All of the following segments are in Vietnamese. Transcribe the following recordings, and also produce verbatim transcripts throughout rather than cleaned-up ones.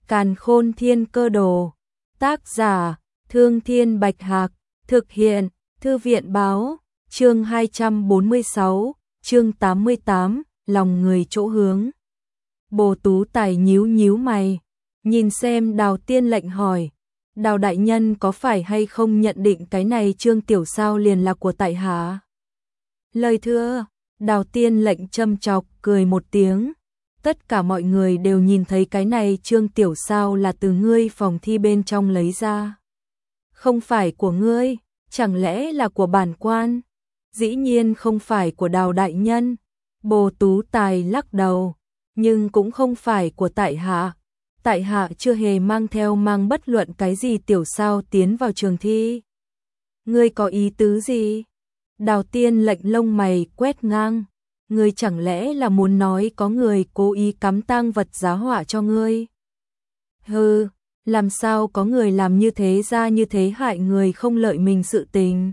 Càn Khôn Thiên Cơ Đồ. Tác giả: Thương Thiên Bạch Hạc. Thực hiện: Thư viện báo. Chương hai trăm bốn mươi sáu, chương tám mươi tám, lòng người chỗ hướng. Bồ Tú Tài nhíu nhíu mày, nhìn xem Đào Tiên Lệnh hỏi: Đào đại nhân có phải hay không nhận định cái này Trương Tiểu Sao liền là của tại hạ? Lời thưa, Đào Tiên Lệnh châm chọc cười một tiếng. Tất cả mọi người đều nhìn thấy cái này Trương Tiểu Sao là từ ngươi phòng thi bên trong lấy ra. Không phải của ngươi, chẳng lẽ là của bản quan? Dĩ nhiên không phải của Đào đại nhân. Bồ Tú Tài lắc đầu, nhưng cũng không phải của tại hạ. Tại hạ chưa hề mang theo mang bất luận cái gì Tiểu Sao tiến vào trường thi. Ngươi có ý tứ gì? Đào Tiên Lệnh lông mày quét ngang. Ngươi chẳng lẽ là muốn nói có người cố ý cắm tang vật giá họa cho ngươi? Hừ, làm sao có người làm như thế ra như thế hại người không lợi mình sự tình?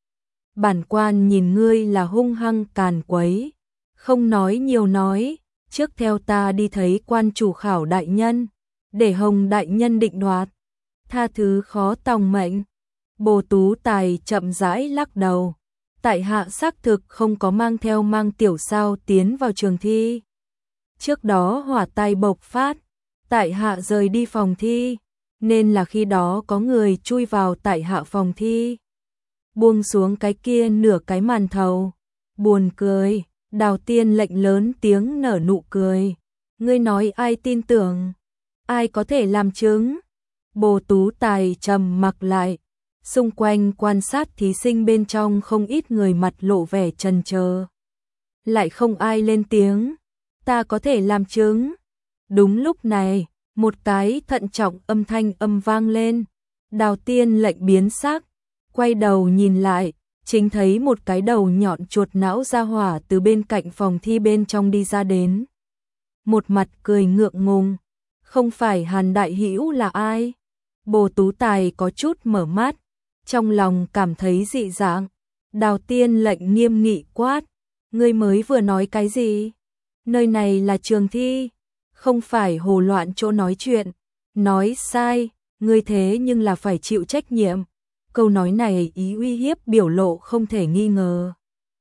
Bản quan nhìn ngươi là hung hăng càn quấy, không nói nhiều nói, trước theo ta đi thấy quan chủ khảo đại nhân, để Hồng đại nhân định đoạt. Tha thứ khó tòng mệnh. Bồ Tú Tài chậm rãi lắc đầu. Tại hạ xác thực không có mang theo mang Tiểu Sao tiến vào trường thi. Trước đó hỏa tai bộc phát, tại hạ rời đi phòng thi, nên là khi đó có người chui vào tại hạ phòng thi, buông xuống cái kia nửa cái màn thầu. Buồn cười. Đào Tiên Lệnh lớn tiếng nở nụ cười. Ngươi nói ai tin tưởng? Ai có thể làm chứng? Bồ Tú Tài trầm mặc lại. Xung quanh quan sát thí sinh bên trong không ít người mặt lộ vẻ chần chờ. Lại không ai lên tiếng. Ta có thể làm chứng. Đúng lúc này, một cái thận trọng âm thanh âm vang lên. Đào Tiên Lệnh biến sắc, quay đầu nhìn lại, chính thấy một cái đầu nhọn chuột não ra hỏa từ bên cạnh phòng thi bên trong đi ra đến. Một mặt cười ngượng ngùng. Không phải Hàn Đại Hữu là ai? Bồ Tú Tài có chút mở mắt, trong lòng cảm thấy dị dạng. Đào Tiên Lệnh nghiêm nghị quát: Ngươi mới vừa nói cái gì? Nơi này là trường thi, không phải hồ loạn chỗ nói chuyện. Nói sai, ngươi thế nhưng là phải chịu trách nhiệm. Câu nói này ý uy hiếp biểu lộ không thể nghi ngờ.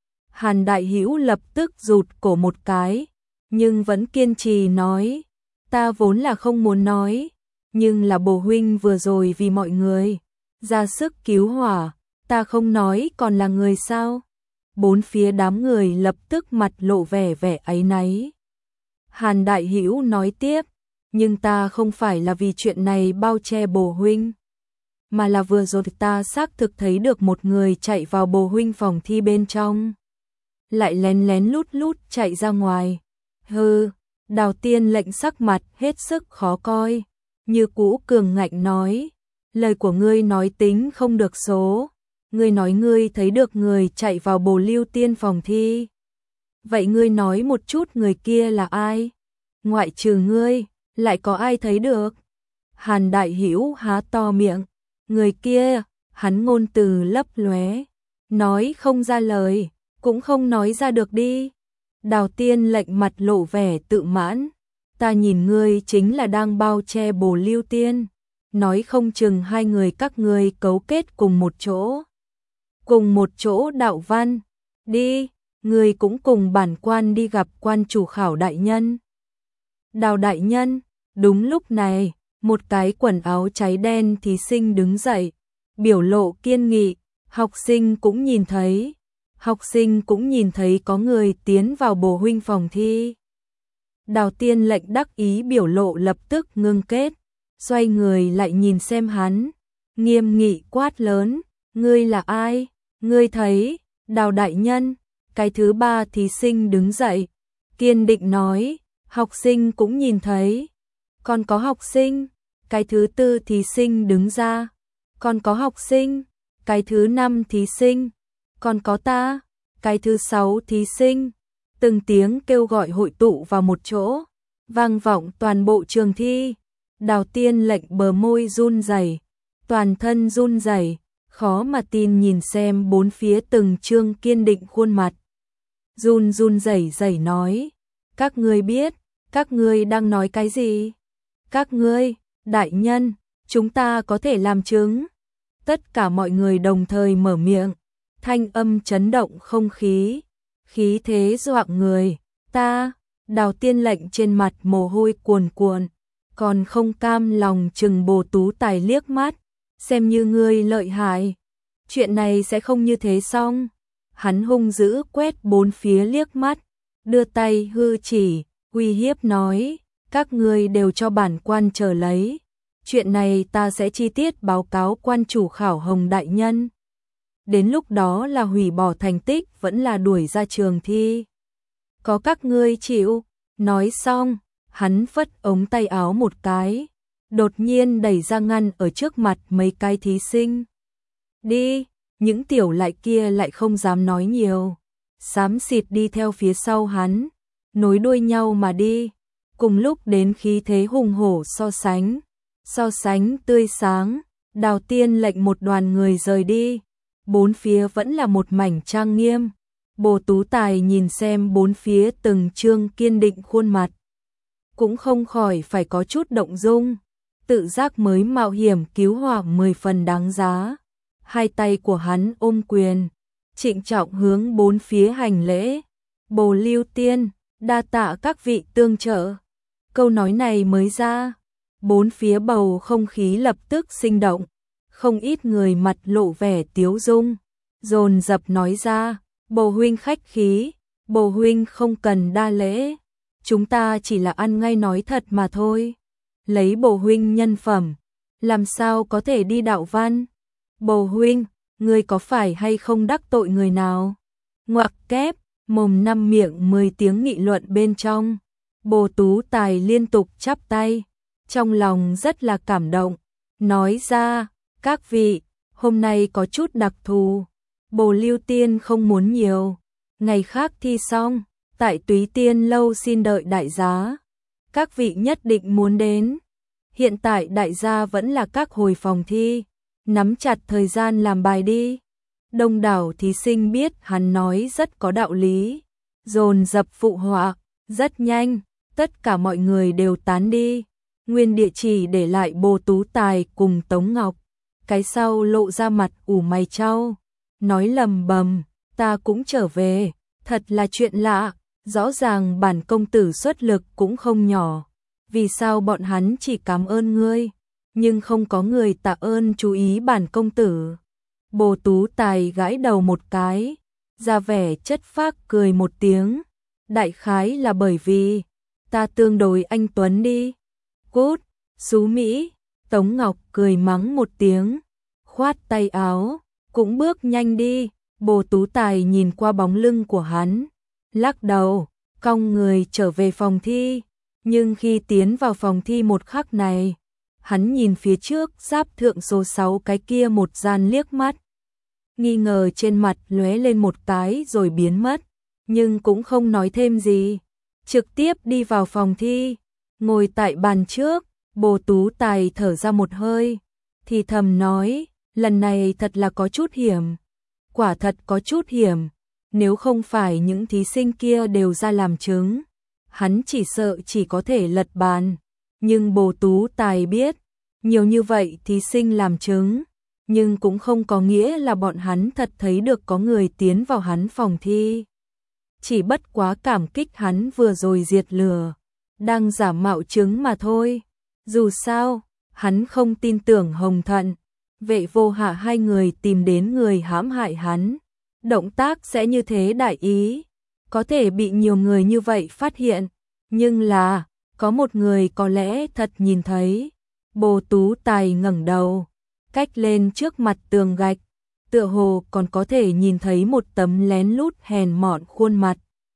Hàn Đại Hữu lập tức rụt cổ một cái, nhưng vẫn kiên trì nói: Ta vốn là không muốn nói, nhưng là Bồ huynh vừa rồi vì mọi người ra sức cứu hỏa, ta không nói còn là người sao? Bốn phía đám người lập tức mặt lộ vẻ vẻ áy náy. Hàn Đại Hữu nói tiếp: Nhưng ta không phải là vì chuyện này bao che Bồ huynh, mà là vừa rồi ta xác thực thấy được một người chạy vào Bồ huynh phòng thi bên trong, lại lén lén lút lút chạy ra ngoài. Hừ. Đào Tiên Lệnh sắc mặt hết sức khó coi, như cũ cường ngạnh nói: Lời của ngươi nói tính không được số. Ngươi nói ngươi thấy được người chạy vào Bồ Lưu Tiên phòng thi. Vậy ngươi nói một chút người kia là ai? Ngoại trừ ngươi, lại có ai thấy được? Hàn Đại Hữu há to miệng. Người kia, hắn ngôn từ lấp lóe, nói không ra lời, cũng không nói ra được đi. Đào Tiên Lệnh mặt lộ vẻ tự mãn. Ta nhìn ngươi chính là đang bao che Bồ Lưu Tiên, nói không chừng hai người các ngươi cấu kết cùng một chỗ. Cùng một chỗ đạo văn. Đi, ngươi cũng cùng bản quan đi gặp quan chủ khảo đại nhân. Đào đại nhân. Đúng lúc này, một cái quần áo cháy đen thí sinh đứng dậy, biểu lộ kiên nghị. Học sinh cũng nhìn thấy. Học sinh cũng nhìn thấy có người tiến vào Bồ huynh phòng thi. Đào Tiên Lệnh đắc ý biểu lộ lập tức ngưng kết, xoay người lại nhìn xem hắn, nghiêm nghị quát lớn: Ngươi là ai? Ngươi thấy? Đào đại nhân. Cái thứ ba thí sinh đứng dậy, kiên định nói: Học sinh cũng nhìn thấy. Còn có học sinh. Cái thứ tư thí sinh đứng ra: Còn có học sinh. Cái thứ năm thí sinh: Còn có ta. Cái thứ sáu thí sinh. Từng tiếng kêu gọi hội tụ vào một chỗ, vang vọng toàn bộ trường thi. Đào Tiên Lệnh bờ môi run rẩy, toàn thân run rẩy, khó mà tin nhìn xem bốn phía từng trương kiên định khuôn mặt. Run run rẩy rẩy nói: Các ngươi biết, các ngươi đang nói cái gì? Các ngươi, đại nhân, chúng ta có thể làm chứng. Tất cả mọi người đồng thời mở miệng, thanh âm chấn động không khí, khí thế dọa người. Ta, Đào Tiên Lệnh trên mặt mồ hôi cuồn cuộn, còn không cam lòng chừng Bồ Tú Tài liếc mắt, xem như ngươi lợi hại. Chuyện này sẽ không như thế xong. Hắn hung dữ quét bốn phía liếc mắt, đưa tay hư chỉ, uy hiếp nói, các ngươi đều cho bản quan chờ lấy. Chuyện này ta sẽ chi tiết báo cáo quan chủ Khảo Hồng đại nhân. Đến lúc đó là hủy bỏ thành tích vẫn là đuổi ra trường thi. Có các ngươi chịu. Nói xong, hắn phất ống tay áo một cái, đột nhiên đẩy ra ngăn ở trước mặt mấy cái thí sinh. Đi, những tiểu lại kia lại không dám nói nhiều, xám xịt đi theo phía sau hắn, nối đuôi nhau mà đi, cùng lúc đến khí thế hùng hổ so sánh, so sánh tươi sáng. Đào Tiên Lệnh một đoàn người rời đi, bốn phía vẫn là một mảnh trang nghiêm. Bồ Tú Tài nhìn xem bốn phía từng trương kiên định khuôn mặt, cũng không khỏi phải có chút động dung, tự giác mới mạo hiểm cứu hỏa mười phần đáng giá. Hai tay của hắn ôm quyền, trịnh trọng hướng bốn phía hành lễ. Bồ Lưu Tiên, đa tạ các vị tương trợ. Câu nói này mới ra, bốn phía bầu không khí lập tức sinh động, không ít người mặt lộ vẻ tiếu dung, dồn dập nói ra, Bồ huynh khách khí, Bồ huynh không cần đa lễ, chúng ta chỉ là ăn ngay nói thật mà thôi. Lấy Bồ huynh nhân phẩm, làm sao có thể đi đạo văn? Bồ huynh, ngươi có phải hay không đắc tội người nào? Ngoặc kép, mồm năm miệng mười tiếng nghị luận bên trong. Bồ Tú Tài liên tục chắp tay, trong lòng rất là cảm động, nói ra, các vị, hôm nay có chút đặc thù. Bồ Lưu Tiên không muốn nhiều, ngày khác thi xong, tại Túy Tiên lâu xin đợi đại giá. Các vị nhất định muốn đến. Hiện tại đại gia vẫn là các hồi phòng thi, nắm chặt thời gian làm bài đi. Đông đảo thí sinh biết hắn nói rất có đạo lý, dồn dập phụ họa. Rất nhanh, tất cả mọi người đều tán đi, nguyên địa chỉ để lại Bồ Tú Tài cùng Tống Ngọc. Cái sau lộ ra mặt ủ mày chau, nói lầm bầm, ta cũng trở về, thật là chuyện lạ, rõ ràng bản công tử xuất lực cũng không nhỏ, vì sao bọn hắn chỉ cảm ơn ngươi, nhưng không có người tạ ơn chú ý bản công tử. Bồ Tú Tài gãi đầu một cái, ra vẻ chất phác cười một tiếng, đại khái là bởi vì ta tương đối anh tuấn đi. Cút, xú Mỹ. Tống Ngọc cười mắng một tiếng, khoát tay áo, cũng bước nhanh đi. Bồ Tú Tài nhìn qua bóng lưng của hắn, lắc đầu, cong người trở về phòng thi. Nhưng khi tiến vào phòng thi một khắc này, hắn nhìn phía trước giáp thượng số sáu cái kia một gian liếc mắt. Nghi ngờ trên mặt lóe lên một cái rồi biến mất, nhưng cũng không nói thêm gì, trực tiếp đi vào phòng thi, ngồi tại bàn trước. Bồ Tú Tài thở ra một hơi, thì thầm nói, lần này thật là có chút hiểm, quả thật có chút hiểm, nếu không phải những thí sinh kia đều ra làm chứng, hắn chỉ sợ chỉ có thể lật bàn. Nhưng Bồ Tú Tài biết, nhiều như vậy thí sinh làm chứng, nhưng cũng không có nghĩa là bọn hắn thật thấy được có người tiến vào hắn phòng thi. Chỉ bất quá cảm kích hắn vừa rồi diệt lửa, đang giả mạo chứng mà thôi. Dù sao, hắn không tin tưởng Hồng Thận, Vệ Vô Hạ hai người tìm đến người hãm hại hắn, động tác sẽ như thế đại ý, có thể bị nhiều người như vậy phát hiện, nhưng là, có một người có lẽ thật nhìn thấy. Bồ Tú Tài ngẩng đầu, cách lên trước mặt tường gạch, tựa hồ còn có thể nhìn thấy một tấm lén lút hèn mọn khuôn mặt.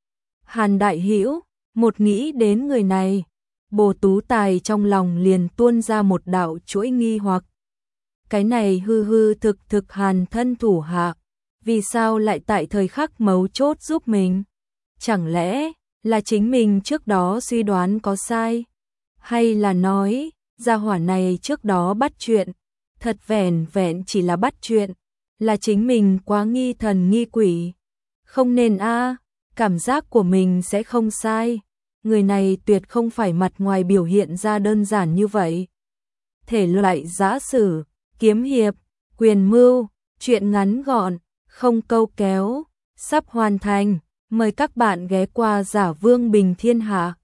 Hàn Đại Hữu, một nghĩ đến người này, Bồ Tú Tài trong lòng liền tuôn ra một đạo chuỗi nghi hoặc. Cái này hư hư thực thực Hàn thân thủ hạ, vì sao lại tại thời khắc mấu chốt giúp mình? Chẳng lẽ là chính mình trước đó suy đoán có sai? Hay là nói, gia hỏa này trước đó bắt chuyện, thật vẻn vẹn chỉ là bắt chuyện, là chính mình quá nghi thần nghi quỷ? Không nên a, cảm giác của mình sẽ không sai. người này tuyệt không phải mặt ngoài biểu hiện ra đơn giản như vậy. Thể loại giã sử, kiếm hiệp, quyền mưu, truyện ngắn gọn, không câu kéo, sắp hoàn thành. Mời các bạn ghé qua Giả Vương Bình Thiên Hạ.